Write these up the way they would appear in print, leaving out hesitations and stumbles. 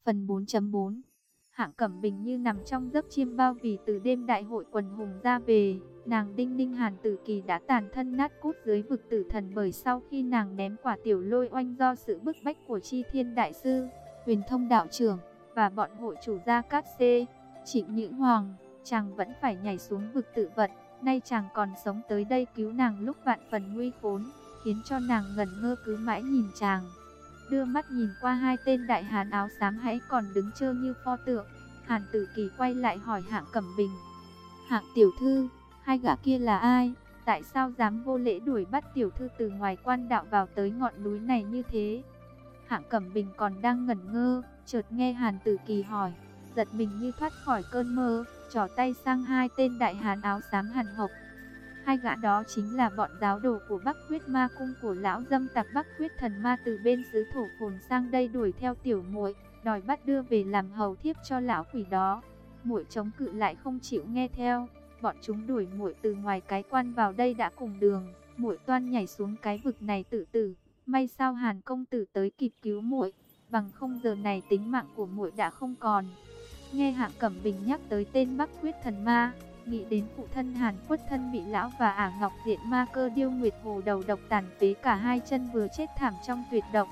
Phần 4.4 Hạng Cẩm Bình như nằm trong giấc chiêm bao, vì từ đêm đại hội quần hùng ra về, nàng đinh ninh Hàn Tử Kỳ đã tàn thân nát cốt dưới vực tử thần, bởi sau khi nàng ném quả tiểu lôi oanh do sự bức bách của Chi Thiên Đại Sư, Huyền Thông Đạo Trưởng và bọn hội chủ Gia Cát Xê, Trịnh Nhữ Hoàng, chàng vẫn phải nhảy xuống vực tử vận. Nay chàng còn sống tới đây cứu nàng lúc vạn phần nguy khốn, khiến cho nàng ngẩn ngơ cứ mãi nhìn chàng. Đưa mắt nhìn qua hai tên đại hán áo xám hãy còn đứng trơ như pho tượng, Hàn Tử Kỳ quay lại hỏi Hạng Cẩm Bình: Hạng tiểu thư, hai gã kia là ai? Tại sao dám vô lễ đuổi bắt tiểu thư từ ngoài quan đạo vào tới ngọn núi này như thế? Hạng Cẩm Bình còn đang ngẩn ngơ, chợt nghe Hàn Tử Kỳ hỏi, giật mình như thoát khỏi cơn mơ, trỏ tay sang hai tên đại hán áo xám hàn hộc. Hai gã đó chính là bọn giáo đồ của Bắc Huyết Ma Cung của lão dâm tặc Bắc Huyết Thần Ma, từ bên xứ Thổ Phồn sang đây đuổi theo tiểu muội, đòi bắt đưa về làm hầu thiếp cho lão quỷ đó. Muội chống cự lại không chịu nghe theo, bọn chúng đuổi muội từ ngoài cái quan vào đây đã cùng đường, muội toan nhảy xuống cái vực này tự tử. May sao Hàn công tử tới kịp cứu muội, bằng không giờ này tính mạng của muội đã không còn. Nghe Hạng Cẩm Bình nhắc tới tên Bắc Huyết Thần Ma, nghĩ đến phụ thân Hàn Khuất Thân bị lão và Ả Ngọc Diện Ma Cơ Điêu Nguyệt Hồ đầu độc tàn phế cả hai chân, vừa chết thảm trong tuyệt độc,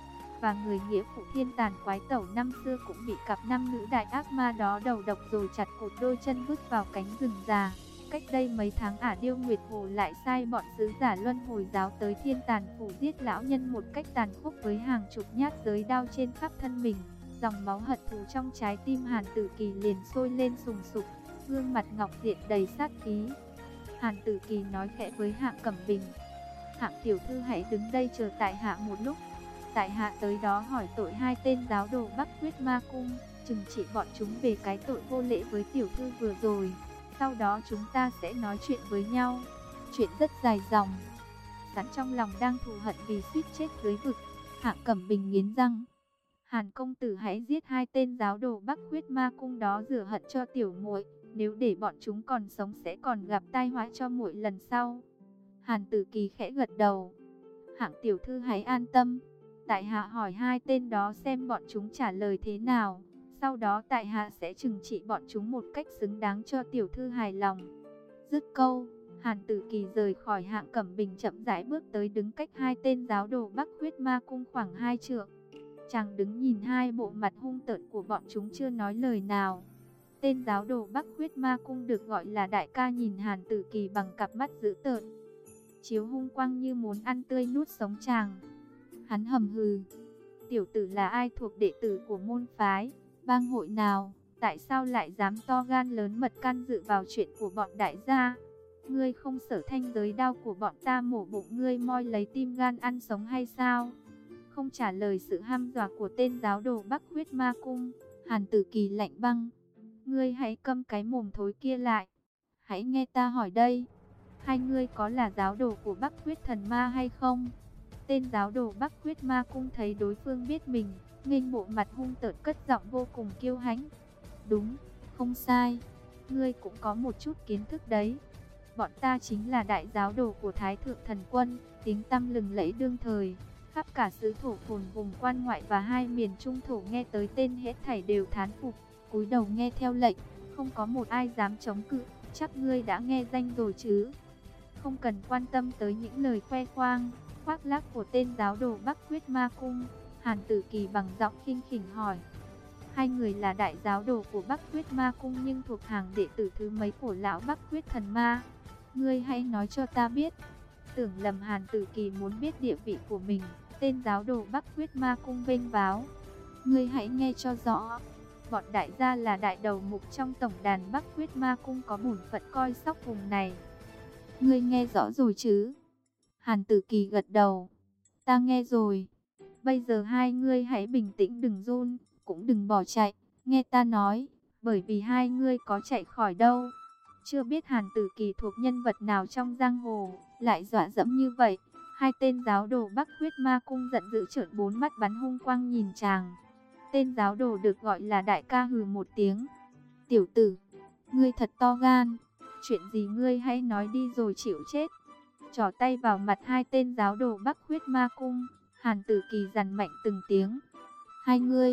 và người nghĩa phụ Thiên Tàn Quái Tẩu năm xưa cũng bị cặp nam nữ đại ác ma đó đầu độc rồi chặt cụt đôi chân vứt vào cánh rừng già. Cách đây mấy tháng Ả Điêu Nguyệt Hồ lại sai bọn sứ giả Luân Hồi Giáo tới Thiên Tàn Phủ giết lão nhân một cách tàn khốc với hàng chục nhát giới đao trên khắp thân mình. Dòng máu hận thù trong trái tim Hàn Tử Kỳ liền sôi lên sùng sục, gương mặt Ngọc Diện đầy sát khí. Hàn Tử Kỳ nói khẽ với Hạng Cẩm Bình: Hạng tiểu thư hãy đứng đây chờ tại hạ một lúc, tại hạ tới đó hỏi tội hai tên giáo đồ Bắc Huyết Ma Cung, trừng trị bọn chúng về cái tội vô lễ với tiểu thư vừa rồi. Sau đó chúng ta sẽ nói chuyện với nhau. Chuyện rất dài dòng. Sẵn trong lòng đang thù hận vì suýt chết dưới vực, Hạng Cẩm Bình nghiến răng: Hàn công tử hãy giết hai tên giáo đồ Bắc Huyết Ma Cung đó rửa hận cho tiểu muội. Nếu để bọn chúng còn sống sẽ còn gặp tai họa cho muội lần sau. Hàn Tử Kỳ khẽ gật đầu: Hạng tiểu thư hãy an tâm, tại hạ hỏi hai tên đó xem bọn chúng trả lời thế nào. Sau đó tại hạ sẽ trừng trị bọn chúng một cách xứng đáng cho tiểu thư hài lòng. Dứt câu, Hàn Tử Kỳ rời khỏi Hạng Cẩm Bình, chậm rãi bước tới đứng cách hai tên giáo đồ Bắc Huyết Ma Cung khoảng 2 trượng. Chàng đứng nhìn hai bộ mặt hung tợn của bọn chúng chưa nói lời nào. Tên giáo đồ Bắc Huyết Ma Cung được gọi là đại ca nhìn Hàn Tử Kỳ bằng cặp mắt dữ tợn, chiếu hung quang như muốn ăn tươi nuốt sống chàng. Hắn hầm hừ: Tiểu tử là ai, thuộc đệ tử của môn phái, bang hội nào? Tại sao lại dám to gan lớn mật can dự vào chuyện của bọn đại gia? Ngươi không sợ thanh giới đao của bọn ta mổ bụng ngươi moi lấy tim gan ăn sống hay sao? Không trả lời sự hăm dọa của tên giáo đồ Bắc Huyết Ma Cung, Hàn Tử Kỳ lạnh băng: Ngươi hãy câm cái mồm thối kia lại. Hãy nghe ta hỏi đây, hai ngươi có là giáo đồ của Bắc Huyết Thần Ma hay không? Tên giáo đồ Bắc Huyết Ma Cung thấy đối phương biết mình, nghênh bộ mặt hung tợn cất giọng vô cùng kiêu hãnh: Đúng, không sai, ngươi cũng có một chút kiến thức đấy. Bọn ta chính là đại giáo đồ của Thái Thượng Thần Quân, tiếng tăm lừng lẫy đương thời. Khắp cả xứ Thổ Phồn, vùng quan ngoại và hai miền Trung Thổ nghe tới tên hết thảy đều thán phục, cúi đầu nghe theo lệnh, không có một ai dám chống cự. Chắc ngươi đã nghe danh rồi chứ? Không cần quan tâm tới những lời khoe khoang, khoác lác của tên giáo đồ Bắc Huyết Ma Cung, Hàn Tử Kỳ bằng giọng khinh khỉnh hỏi: Hai người là đại giáo đồ của Bắc Huyết Ma Cung nhưng thuộc hàng đệ tử thứ mấy của lão Bắc Huyết Thần Ma? Ngươi hãy nói cho ta biết. Tưởng lầm Hàn Tử Kỳ muốn biết địa vị của mình, tên giáo đồ Bắc Huyết Ma Cung vênh váo: Ngươi hãy nghe cho rõ. Bọn đại gia là đại đầu mục trong tổng đàn Bắc Huyết Ma Cung, có bổn phận coi sóc vùng này. Ngươi nghe rõ rồi chứ? Hàn Tử Kỳ gật đầu: Ta nghe rồi. Bây giờ hai ngươi hãy bình tĩnh, đừng run, cũng đừng bỏ chạy, nghe ta nói, bởi vì hai ngươi có chạy khỏi đâu. Chưa biết Hàn Tử Kỳ thuộc nhân vật nào trong giang hồ, lại dọa dẫm như vậy. Hai tên giáo đồ Bắc Huyết Ma Cung giận dữ trợn bốn mắt bắn hung quang nhìn chàng. Tên giáo đồ được gọi là đại ca hừ một tiếng: Tiểu tử, ngươi thật to gan. Chuyện gì ngươi hãy nói đi rồi chịu chết. Trỏ tay vào mặt hai tên giáo đồ Bắc Huyết Ma Cung, Hàn Tử Kỳ dằn mạnh từng tiếng: Hai ngươi,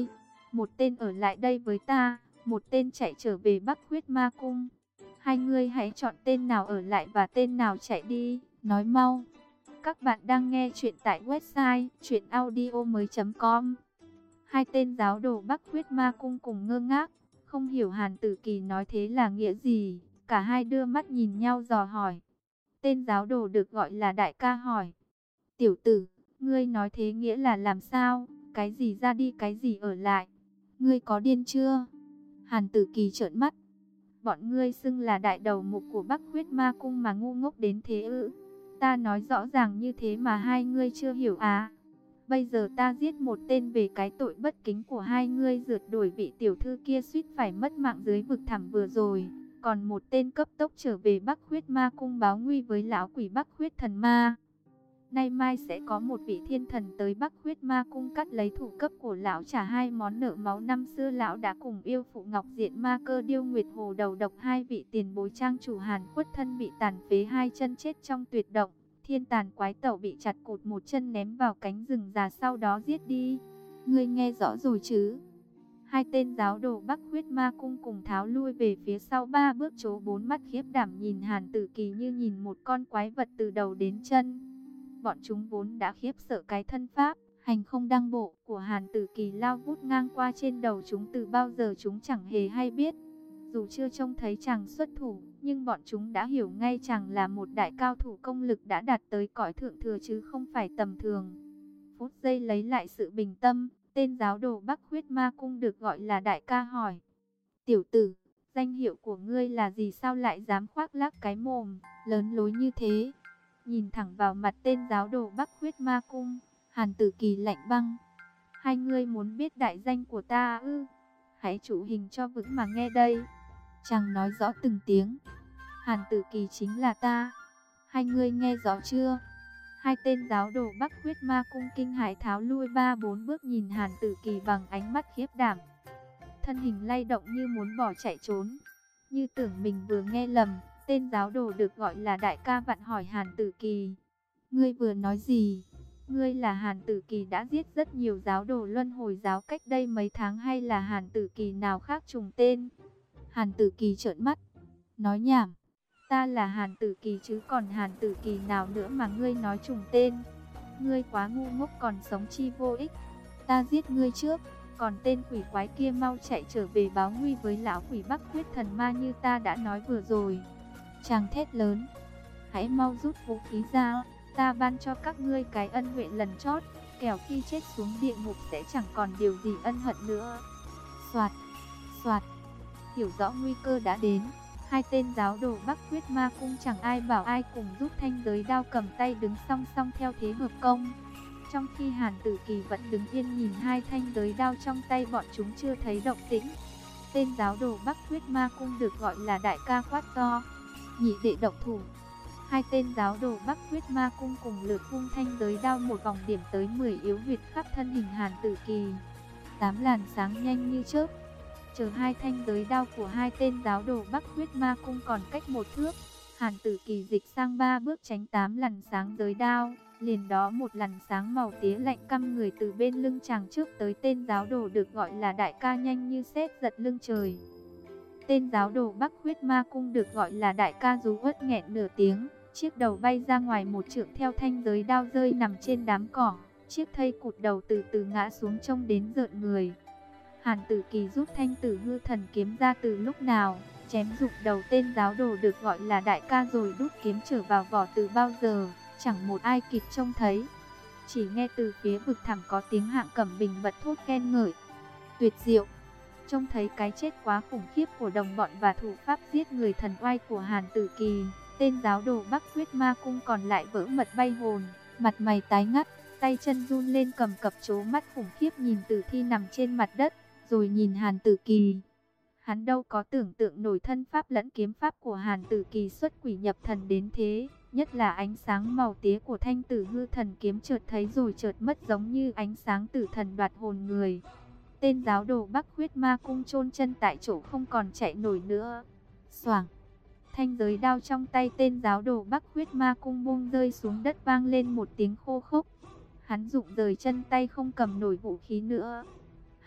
một tên ở lại đây với ta, một tên chạy trở về Bắc Huyết Ma Cung. Hai ngươi hãy chọn tên nào ở lại và tên nào chạy đi, nói mau. Các bạn đang nghe chuyện tại website chuyenaudio.com. Hai tên giáo đồ Bắc Huyết Ma Cung cùng ngơ ngác, không hiểu Hàn Tử Kỳ nói thế là nghĩa gì. Cả hai đưa mắt nhìn nhau dò hỏi. Tên giáo đồ được gọi là đại ca hỏi: tiểu tử, ngươi nói thế nghĩa là làm sao? Cái gì ra đi, cái gì ở lại? Ngươi có điên chưa? Hàn Tử Kỳ trợn mắt. Bọn ngươi xưng là đại đầu mục của Bắc Huyết Ma Cung mà ngu ngốc đến thế ư? Ta nói rõ ràng như thế mà hai ngươi chưa hiểu à? Bây giờ ta giết một tên về cái tội bất kính của hai ngươi rượt đuổi vị tiểu thư kia suýt phải mất mạng dưới vực thẳm vừa rồi. Còn một tên cấp tốc trở về Bắc Huyết Ma Cung báo nguy với lão quỷ Bắc Huyết Thần Ma. Nay mai sẽ có một vị thiên thần tới Bắc Huyết Ma Cung cắt lấy thủ cấp của lão, trả hai món nợ máu năm xưa lão đã cùng yêu phụ Ngọc Diện Ma Cơ Điêu Nguyệt Hồ đầu độc hai vị tiền bối trang chủ Hàn Khuất thân bị tàn phế hai chân chết trong tuyệt động. Thiên Tàn Quái Tẩu bị chặt cụt một chân ném vào cánh rừng già sau đó giết đi. Ngươi nghe rõ rồi chứ? Hai tên giáo đồ Bắc Huyết Ma Cung cùng tháo lui về phía sau 3 bước, trố 4 mắt khiếp đảm nhìn Hàn Tử Kỳ như nhìn một con quái vật từ đầu đến chân. Bọn chúng vốn đã khiếp sợ cái thân pháp hành không đăng bộ của Hàn Tử Kỳ lao vút ngang qua trên đầu chúng từ bao giờ chúng chẳng hề hay biết. Dù chưa trông thấy chàng xuất thủ, nhưng bọn chúng đã hiểu ngay chàng là một đại cao thủ công lực đã đạt tới cõi thượng thừa chứ không phải tầm thường. Phút giây lấy lại sự bình tâm, tên giáo đồ Bắc Huyết Ma Cung được gọi là đại ca hỏi: tiểu tử, danh hiệu của ngươi là gì, sao lại dám khoác lác cái mồm lớn lối như thế? Nhìn thẳng vào mặt tên giáo đồ Bắc Huyết Ma Cung, Hàn Tử Kỳ lạnh băng. Hai ngươi muốn biết đại danh của ta ư? Hãy chụp hình cho vững mà nghe đây. Chàng nói rõ từng tiếng. Hàn Tử Kỳ chính là ta. Hai ngươi nghe rõ chưa? Hai tên giáo đồ Bắc Huyết Ma Cung kinh hãi tháo lui 3-4 bước nhìn Hàn Tử Kỳ bằng ánh mắt khiếp đảm. Thân hình lay động như muốn bỏ chạy trốn. Như tưởng mình vừa nghe lầm, tên giáo đồ được gọi là đại ca vặn hỏi Hàn Tử Kỳ: ngươi vừa nói gì? Ngươi là Hàn Tử Kỳ đã giết rất nhiều giáo đồ Luân Hồi giáo cách đây mấy tháng, hay là Hàn Tử Kỳ nào khác trùng tên? Hàn Tử Kỳ trợn mắt, nói nhảm. Ta là Hàn Tử Kỳ chứ còn Hàn Tử Kỳ nào nữa mà ngươi nói trùng tên? Ngươi quá ngu ngốc, còn sống chi vô ích. Ta giết ngươi trước, còn tên quỷ quái kia mau chạy trở về báo nguy với lão quỷ Bắc Huyết Thần Ma như ta đã nói vừa rồi. Chàng thét lớn: hãy mau rút vũ khí ra, ta ban cho các ngươi cái ân huệ lần chót, kẻo khi chết xuống địa ngục sẽ chẳng còn điều gì ân hận nữa. Soạt, soạt. Hiểu rõ nguy cơ đã đến, hai tên giáo đồ Bắc Huyết Ma Cung chẳng ai bảo ai cùng rút thanh giới đao cầm tay đứng song song theo thế hợp công. Trong khi Hàn Tử Kỳ vẫn đứng yên nhìn hai thanh giới đao trong tay bọn chúng chưa thấy động tĩnh. Tên giáo đồ Bắc Huyết Ma Cung được gọi là đại ca quát to: nhị đệ động thủ. Hai tên giáo đồ Bắc Huyết Ma Cung cùng lượt vung thanh giới đao một vòng điểm tới 10 yếu huyệt khắp thân hình Hàn Tử Kỳ. 8 làn sáng nhanh như chớp. Chờ hai thanh giới đao của hai tên giáo đồ Bắc Huyết Ma Cung còn cách 1 thước, Hàn Tử Kỳ dịch sang 3 bước tránh 8 làn sáng giới đao. Liền đó một làn sáng màu tía lạnh căm người từ bên lưng chàng trước tới tên giáo đồ được gọi là đại ca nhanh như sét giật lưng trời. Tên giáo đồ Bắc Huyết Ma Cung được gọi là đại ca rú uất nghẹn nửa tiếng, chiếc đầu bay ra ngoài 1 trượng theo thanh giới đao rơi nằm trên đám cỏ. Chiếc thây cụt đầu từ từ ngã xuống trông đến rợn người. Hàn Tử Kỳ rút thanh Tử Hư Thần kiếm ra từ lúc nào, chém rụng đầu tên giáo đồ được gọi là đại ca rồi đút kiếm trở vào vỏ từ bao giờ, chẳng một ai kịp trông thấy. Chỉ nghe từ phía vực thẳm có tiếng Hạng Cẩm Bình bật thốt khen ngợi: tuyệt diệu. Trông thấy cái chết quá khủng khiếp của đồng bọn và thủ pháp giết người thần oai của Hàn Tử Kỳ, tên giáo đồ Bắc Huyết Ma Cung còn lại vỡ mật bay hồn, mặt mày tái ngắt, tay chân run lên cầm cập, trố mắt khủng khiếp nhìn tử thi nằm trên mặt đất, rồi nhìn Hàn Tử Kỳ. Hắn đâu có tưởng tượng nổi thân pháp lẫn kiếm pháp của Hàn Tử Kỳ xuất quỷ nhập thần đến thế, nhất là ánh sáng màu tía của thanh Tử Hư Thần kiếm chợt thấy rồi chợt mất, giống như ánh sáng tử thần đoạt hồn người. Tên giáo đồ Bắc Huyết Ma Cung chôn chân tại chỗ không còn chạy nổi nữa. Xoảng, thanh giới đao trong tay tên giáo đồ Bắc Huyết Ma Cung buông rơi xuống đất vang lên một tiếng khô khốc. Hắn rụng rời chân tay không cầm nổi vũ khí nữa.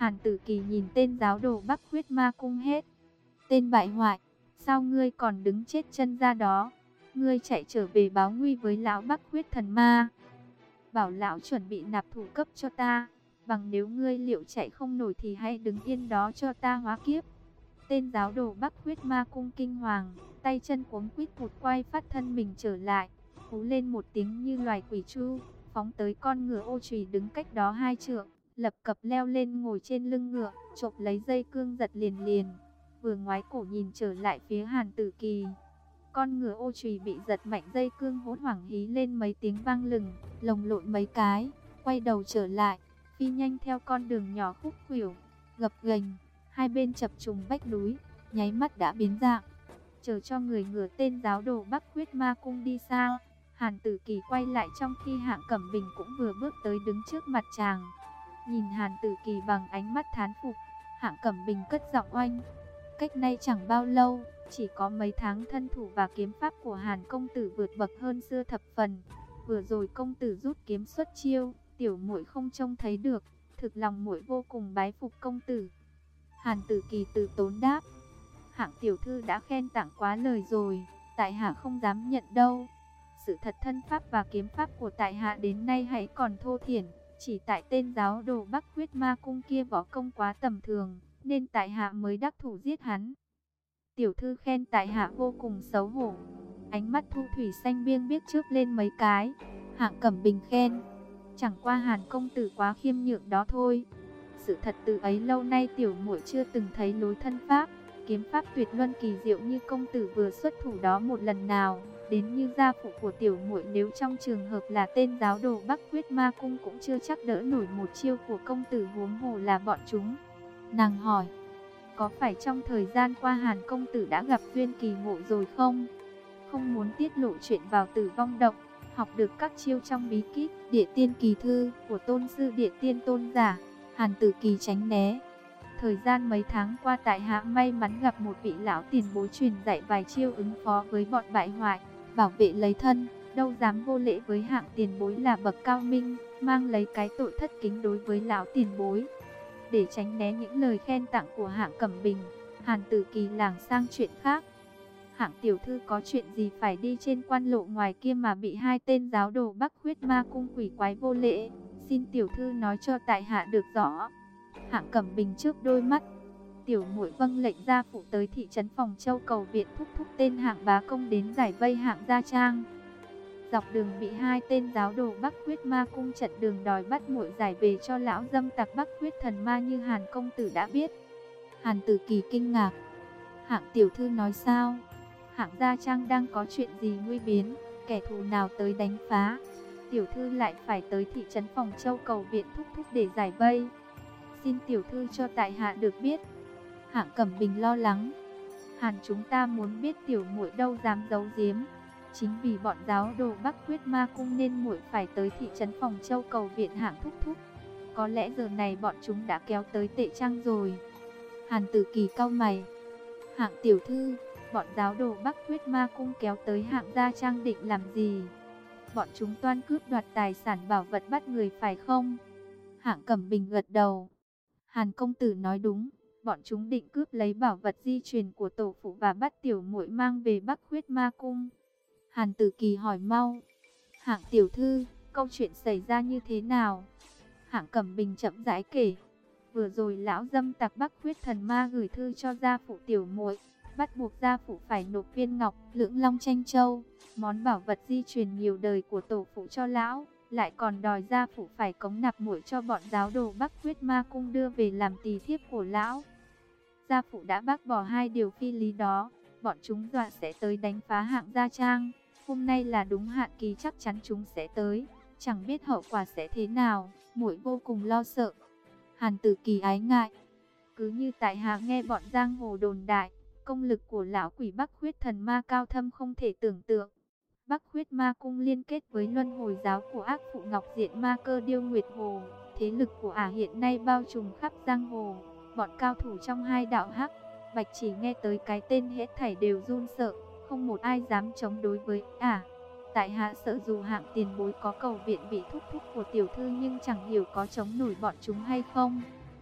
Hàn Tử Kỳ nhìn tên giáo đồ Bắc Huyết Ma Cung hết. Tên bại hoại, sao ngươi còn đứng chết chân ra đó? Ngươi chạy trở về báo nguy với lão Bắc Huyết Thần Ma. Bảo lão chuẩn bị nạp thủ cấp cho ta. Bằng nếu ngươi liệu chạy không nổi thì hãy đứng yên đó cho ta hóa kiếp. Tên giáo đồ Bắc Huyết Ma Cung kinh hoàng, tay chân cuống quýt vụt quay phát thân mình trở lại, hú lên một tiếng như loài quỷ tru, phóng tới con ngựa ô chùy đứng cách đó 2 trượng, lập cập leo lên ngồi trên lưng ngựa, chộp lấy dây cương giật liền liền, vừa ngoái cổ nhìn trở lại phía Hàn Tử Kỳ. Con ngựa ô chùy bị giật mạnh dây cương hốt hoảng hí lên mấy tiếng vang lừng, lồng lộn mấy cái, quay đầu trở lại, phi nhanh theo con đường nhỏ khúc khuỷu, gập ghềnh, hai bên chập trùng vách núi, nháy mắt đã biến dạng. Chờ cho người ngựa tên giáo đồ Bắc Huyết Ma Cung đi xa, Hàn Tử Kỳ quay lại trong khi Hạng Cẩm Bình cũng vừa bước tới đứng trước mặt chàng. Nhìn Hàn Tử Kỳ bằng ánh mắt thán phục, Hạng Cẩm Bình cất giọng oanh. Cách nay chẳng bao lâu, chỉ có mấy tháng thân thủ và kiếm pháp của Hàn công tử vượt bậc hơn xưa thập phần. Vừa rồi công tử rút kiếm xuất chiêu, tiểu muội không trông thấy được, thực lòng muội vô cùng bái phục công tử. Hàn Tử Kỳ từ tốn đáp. Hạng tiểu thư đã khen tặng quá lời rồi, tại hạ không dám nhận đâu. Sự thật thân pháp và kiếm pháp của tại hạ đến nay hãy còn thô thiển, chỉ tại tên giáo đồ Bắc Huyết Ma Cung kia võ công quá tầm thường, nên tại hạ mới đắc thủ giết hắn. Tiểu thư khen tại hạ vô cùng xấu hổ. Ánh mắt Thu Thủy xanh biêng biếc chớp lên mấy cái. Hạng Cẩm Bình khen, chẳng qua Hàn công tử quá khiêm nhượng đó thôi. Sự thật từ ấy lâu nay tiểu muội chưa từng thấy lối thân pháp, kiếm pháp tuyệt luân kỳ diệu như công tử vừa xuất thủ đó một lần nào. Đến như gia phụ của tiểu muội nếu trong trường hợp là tên giáo đồ Bắc Huyết Ma Cung cũng chưa chắc đỡ nổi một chiêu của công tử, huống hồ là bọn chúng. Nàng hỏi, có phải trong thời gian qua Hàn công tử đã gặp duyên kỳ ngộ rồi không? Không muốn tiết lộ chuyện vào Tử Vong Động, học được các chiêu trong bí kíp Địa Tiên Kỳ Thư của tôn sư Địa Tiên Tôn giả, Hàn Tử Kỳ tránh né. Thời gian mấy tháng qua tại hạ may mắn gặp một vị lão tiền bối truyền dạy vài chiêu ứng phó với bọn bại hoại, bảo vệ lấy thân, đâu dám vô lễ với Hạng tiền bối là bậc cao minh, mang lấy cái tội thất kính đối với lão tiền bối. Để tránh né những lời khen tặng của Hạng Cẩm Bình, Hàn Tử Kỳ lảng sang chuyện khác. Hạng tiểu thư có chuyện gì phải đi trên quan lộ ngoài kia mà bị hai tên giáo đồ Bắc Huyết Ma Cung quỷ quái vô lễ, xin tiểu thư nói cho tại hạ được rõ. Hạng Cẩm Bình trước đôi mắt, tiểu muội vâng lệnh gia phụ tới thị trấn Phòng Châu cầu viện thúc thúc tên Hạng bá công đến giải vây Hạng gia trang. Dọc đường bị hai tên giáo đồ Bắc Huyết Ma Cung chặn đường đòi bắt muội giải về cho lão dâm tặc Bắc Huyết Thần Ma như Hàn công tử đã biết. Hàn Tử Kỳ kinh ngạc, Hạng tiểu thư nói sao? Hạng gia trang đang có chuyện gì nguy biến, kẻ thù nào tới đánh phá? Tiểu thư lại phải tới thị trấn Phòng Châu cầu viện thúc thúc để giải vây. Xin tiểu thư cho tại hạ được biết. Hạng Cẩm Bình lo lắng, Hàn chúng ta muốn biết tiểu muội đâu dám giấu giếm. Chính vì bọn giáo đồ Bắc Huyết Ma Cung nên muội phải tới thị trấn Phòng Châu cầu viện Hạng thúc thúc. Có lẽ giờ này bọn chúng đã kéo tới Tệ Trang rồi. Hàn Tử Kỳ cau mày, Hạng tiểu thư, bọn giáo đồ Bắc Huyết Ma Cung kéo tới Hạng gia trang định làm gì? Bọn chúng toan cướp đoạt tài sản bảo vật bắt người phải không? Hạng Cẩm Bình gật đầu. Hàn công tử nói đúng, bọn chúng định cướp lấy bảo vật di truyền của tổ phụ và bắt tiểu muội mang về Bắc Huyết Ma Cung. Hàn Tử Kỳ hỏi mau, Hạng tiểu thư, câu chuyện xảy ra như thế nào? Hạng Cẩm Bình chậm rãi kể, vừa rồi lão dâm tặc Bắc Huyết Thần Ma gửi thư cho gia phụ tiểu muội, bắt buộc gia phụ phải nộp viên ngọc Lưỡng Long Tranh Châu, món bảo vật di truyền nhiều đời của tổ phụ cho lão, lại còn đòi gia phụ phải cống nạp muội cho bọn giáo đồ Bắc Huyết Ma Cung đưa về làm tỳ thiếp của lão. Gia phụ đã bác bỏ hai điều phi lý đó, bọn chúng dọa sẽ tới đánh phá Hạng gia trang. Hôm nay là đúng hạn kỳ chắc chắn chúng sẽ tới, chẳng biết hậu quả sẽ thế nào, muội vô cùng lo sợ. Hàn Tử Kỳ ái ngại, cứ như tại hạ nghe bọn giang hồ đồn đại, công lực của lão quỷ Bắc Huyết Thần Ma cao thâm không thể tưởng tượng. Bắc Huyết Ma Cung liên kết với Luân Hồi giáo của ác phụ Ngọc Diện Ma Cơ Điêu Nguyệt Hồ, thế lực của ả hiện nay bao trùm khắp giang hồ. Bọn cao thủ trong hai đạo hắc, bạch chỉ nghe tới cái tên hết thảy đều run sợ, không một ai dám chống đối với ả. Tại hạ sợ dù Hạng tiền bối có cầu viện vị thúc thúc của tiểu thư nhưng chẳng hiểu có chống nổi bọn chúng hay không.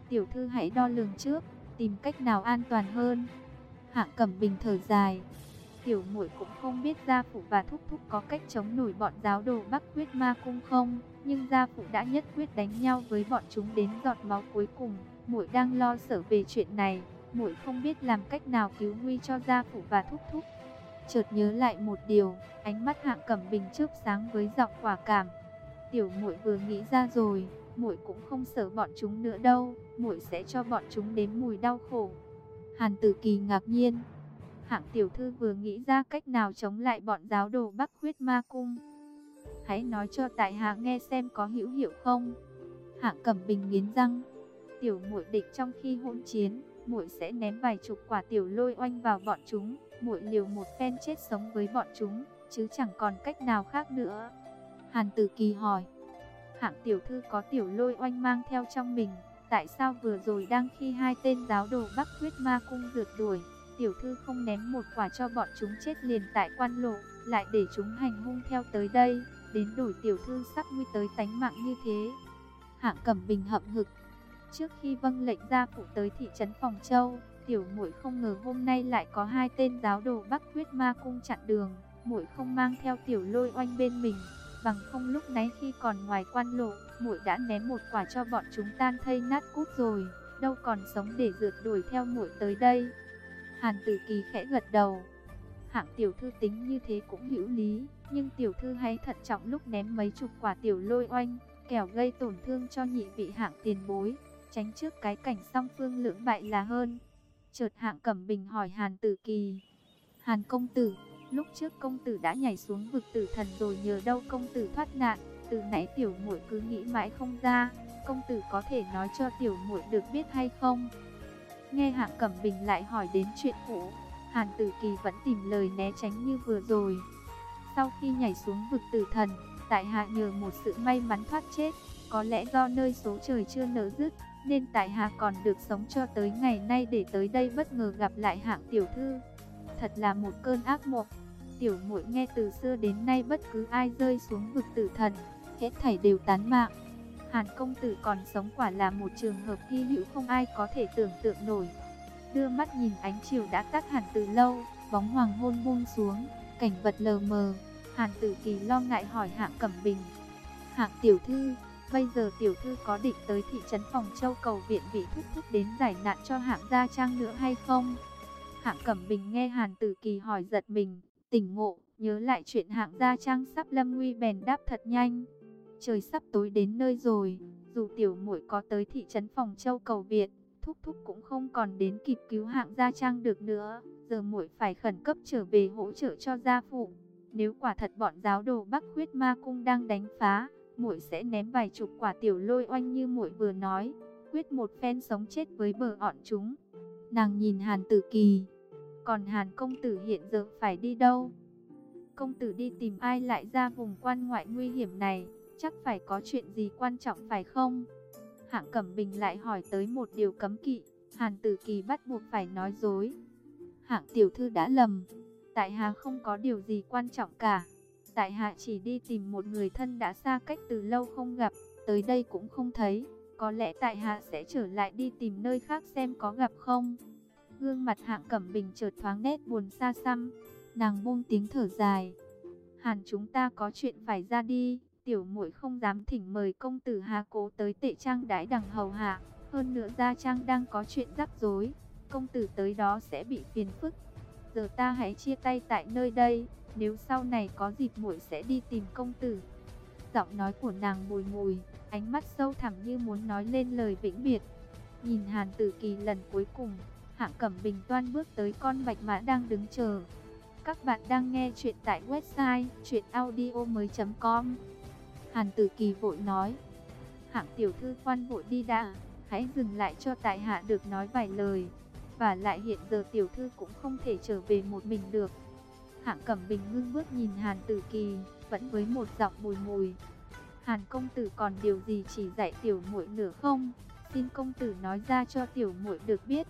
Tiểu thư hãy đo lường trước, tìm cách nào an toàn hơn. Hạng Cẩm Bình thở dài. Tiểu muội cũng không biết gia phụ và thúc thúc có cách chống nổi bọn giáo đồ Bắc Huyết Ma Cung không, nhưng gia phụ đã nhất quyết đánh nhau với bọn chúng đến giọt máu cuối cùng. Muội đang lo sợ về chuyện này, muội không biết làm cách nào cứu nguy cho gia phụ và thúc thúc. Chợt nhớ lại một điều, ánh mắt Hạng Cẩm Bình chớp sáng với giọng quả cảm. Tiểu muội vừa nghĩ ra rồi, muội cũng không sợ bọn chúng nữa đâu, muội sẽ cho bọn chúng đếm mùi đau khổ. Hàn Tử Kỳ ngạc nhiên. Hạng tiểu thư vừa nghĩ ra cách nào chống lại bọn giáo đồ Bắc Huyết Ma Cung. Hãy nói cho tại hạ nghe xem có hữu hiệu không. Hạng Cẩm Bình nghiến răng. Tiểu muội định trong khi hỗn chiến, muội sẽ ném vài chục quả tiểu lôi oanh vào bọn chúng, muội liều một phen chết sống với bọn chúng, chứ chẳng còn cách nào khác nữa. Hàn Tử Kỳ hỏi. Hạng tiểu thư có tiểu lôi oanh mang theo trong mình, tại sao vừa rồi đang khi hai tên giáo đồ Bắc Huyết Ma Cung rượt đuổi, tiểu thư không ném một quả cho bọn chúng chết liền tại quan lộ, lại để chúng hành hung theo tới đây, đến đổi tiểu thư sắp nguy tới tánh mạng như thế? Hạng Cẩm Bình hậm hực. Trước khi vâng lệnh gia phụ tới thị trấn Phòng Châu, tiểu muội không ngờ hôm nay lại có hai tên giáo đồ Bắc Huyết Ma Cung chặn đường, muội không mang theo tiểu lôi oanh bên mình, bằng không lúc nãy khi còn ngoài quan lộ, muội đã ném một quả cho bọn chúng tan thây nát cút rồi, đâu còn sống để rượt đuổi theo muội tới đây. Hàn Tử Kỳ khẽ gật đầu. Hạng tiểu thư tính như thế cũng hữu lý, nhưng tiểu thư hãy thận trọng lúc ném mấy chục quả tiểu lôi oanh, kẻo gây tổn thương cho nhị vị Hạng tiền bối, tránh trước cái cảnh song phương lưỡng bại là hơn. Chợt Hạng Cẩm Bình hỏi Hàn Tử Kỳ. Hàn công tử, lúc trước công tử đã nhảy xuống vực tử thần rồi, nhờ đâu công tử thoát nạn? Từ nãy tiểu muội cứ nghĩ mãi không ra, công tử có thể nói cho tiểu muội được biết hay không? Nghe Hạng Cẩm Bình lại hỏi đến chuyện cũ, Hàn Tử Kỳ vẫn tìm lời né tránh như vừa rồi. Sau khi nhảy xuống vực tử thần, tại hạ nhờ một sự may mắn thoát chết, có lẽ do nơi số trời chưa nỡ dứt, nên tại hạ còn được sống cho tới ngày nay để tới đây bất ngờ gặp lại Hạng tiểu thư. Thật là một cơn ác mộng. Tiểu muội nghe từ xưa đến nay bất cứ ai rơi xuống vực tử thần, hết thảy đều tán mạng. Hàn công tử còn sống quả là một trường hợp hy hữu không ai có thể tưởng tượng nổi. Đưa mắt nhìn ánh chiều đã tắt hẳn từ lâu, bóng hoàng hôn buông xuống, cảnh vật lờ mờ. Hàn Tử Kỳ lo ngại hỏi Hạng Cẩm Bình. Hạng tiểu thư, bây giờ tiểu thư có định tới thị trấn Phòng Châu cầu viện vị thúc thúc đến giải nạn cho Hạng gia trang nữa hay không? Hạng Cẩm Bình nghe Hàn Tử Kỳ hỏi giật mình, tỉnh ngộ, nhớ lại chuyện Hạng gia trang sắp lâm nguy bèn đáp thật nhanh. Trời sắp tối đến nơi rồi, dù tiểu muội có tới thị trấn Phòng Châu cầu viện, thúc thúc cũng không còn đến kịp cứu Hạng gia trang được nữa. Giờ muội phải khẩn cấp trở về hỗ trợ cho gia phụ. Nếu quả thật bọn giáo đồ Bắc Huyết Ma Cung đang đánh phá, muội sẽ ném vài chục quả tiểu lôi oanh như muội vừa nói, quyết một phen sống chết với bờ ọn chúng. Nàng nhìn Hàn Tử Kỳ. Còn Hàn công tử hiện giờ phải đi đâu? Công tử đi tìm ai lại ra vùng quan ngoại nguy hiểm này? Chắc phải có chuyện gì quan trọng phải không? Hạng Cẩm Bình lại hỏi tới một điều cấm kỵ. Hàn Tử Kỳ bắt buộc phải nói dối. Hạng tiểu thư đã lầm. Tại hạ không có điều gì quan trọng cả. Tại hạ chỉ đi tìm một người thân đã xa cách từ lâu không gặp, tới đây cũng không thấy. Có lẽ tại hạ sẽ trở lại đi tìm nơi khác xem có gặp không. Gương mặt Hạng Cẩm Bình chợt thoáng nét buồn xa xăm. Nàng buông tiếng thở dài. Hàn, chúng ta có chuyện phải ra đi. Tiểu muội không dám thỉnh mời công tử Hà Cố tới Tệ Trang đãi đằng hầu hạ. Hơn nữa gia trang đang có chuyện rắc rối, công tử tới đó sẽ bị phiền phức. Giờ ta hãy chia tay tại nơi đây. Nếu sau này có dịp muội sẽ đi tìm công tử. Giọng nói của nàng bùi ngùi, ánh mắt sâu thẳm như muốn nói lên lời vĩnh biệt. Nhìn Hàn Tử Kỳ lần cuối cùng, Hạng Cẩm Bình toan bước tới con bạch mã đang đứng chờ. Các bạn đang nghe chuyện tại website chuyenaudio.com. Hàn Tử Kỳ vội nói. Hạng tiểu thư khoan vội đi đã, hãy dừng lại cho tại hạ được nói vài lời. Và lại hiện giờ tiểu thư cũng không thể trở về một mình được. Hạng Cẩm Bình ngưng bước nhìn Hàn Tử Kỳ, vẫn với một giọng bùi ngùi. Hàn công tử còn điều gì chỉ dạy tiểu muội nữa không? Xin công tử nói ra cho tiểu muội được biết.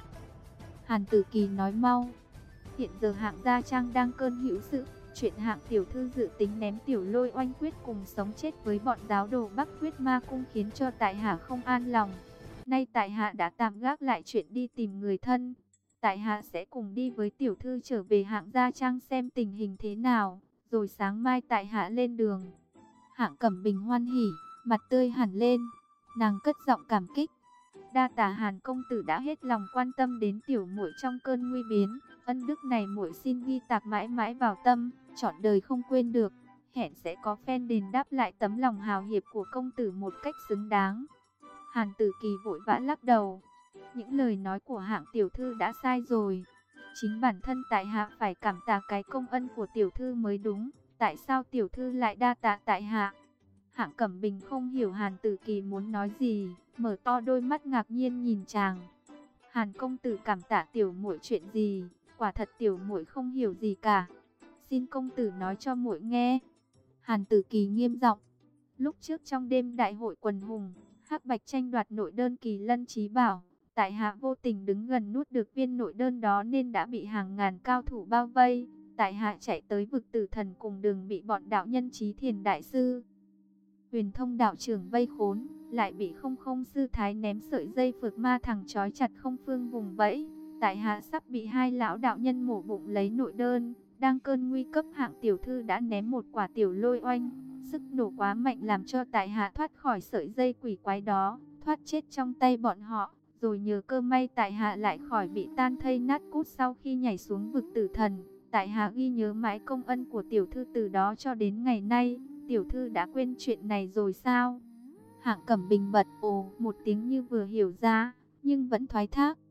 Hàn Tử Kỳ nói mau. Hiện giờ Hạng gia trang đang cơn hữu sự. Chuyện Hạng tiểu thư dự tính ném tiểu lôi oanh quyết cùng sống chết với bọn giáo đồ Bắc Huyết Ma Cung khiến cho tại hạ không an lòng. Nay tại hạ đã tạm gác lại chuyện đi tìm người thân. Tại hạ sẽ cùng đi với tiểu thư trở về Hạng Gia Trang xem tình hình thế nào, rồi sáng mai tại hạ lên đường. Hạng Cẩm Bình hoan hỉ, mặt tươi hẳn lên, nàng cất giọng cảm kích. Đa tạ Hàn công tử đã hết lòng quan tâm đến tiểu muội trong cơn nguy biến, ân đức này muội xin ghi tạc mãi mãi vào tâm, trọn đời không quên được. Hẹn sẽ có phen đền đáp lại tấm lòng hào hiệp của công tử một cách xứng đáng. Hàn Tử Kỳ vội vã lắc đầu. Những lời nói của Hạng tiểu thư đã sai rồi. Chính bản thân tại hạ phải cảm tạ cái công ân của tiểu thư mới đúng. Tại sao tiểu thư lại đa tạ tại hạ? Hạng Cẩm Bình không hiểu Hàn Tử Kỳ muốn nói gì, mở to đôi mắt ngạc nhiên nhìn chàng. Hàn công tử cảm tạ tiểu muội chuyện gì? Quả thật tiểu muội không hiểu gì cả. Xin công tử nói cho muội nghe. Hàn Tử Kỳ nghiêm giọng. Lúc trước trong đêm đại hội quần hùng, Hắc Bạch tranh đoạt nội đơn Kỳ Lân Chí Bảo, tại hạ vô tình đứng gần nuốt được viên nội đơn đó nên đã bị hàng ngàn cao thủ bao vây. Tại hạ chạy tới vực Tử Thần cùng đường bị bọn đạo nhân Chí Thiền đại sư, Huyền Thông đạo trưởng vây khốn, lại bị Không Không sư thái ném sợi dây phược ma thằng trói chặt không phương vùng vẫy. Tại hạ sắp bị hai lão đạo nhân mổ bụng lấy nội đơn, đang cơn nguy cấp Hạng tiểu thư đã ném một quả tiểu lôi oanh, sức nổ quá mạnh làm cho tại hạ thoát khỏi sợi dây quỷ quái đó, thoát chết trong tay bọn họ, rồi nhờ cơ may tại hạ lại khỏi bị tan thây nát cút sau khi nhảy xuống vực Tử Thần. Tại hạ ghi nhớ mãi công ân của tiểu thư từ đó cho đến ngày nay. Tiểu thư đã quên chuyện này rồi sao? Hạng Cẩm Bình bật ồ một tiếng như vừa hiểu ra, nhưng vẫn thoái thác.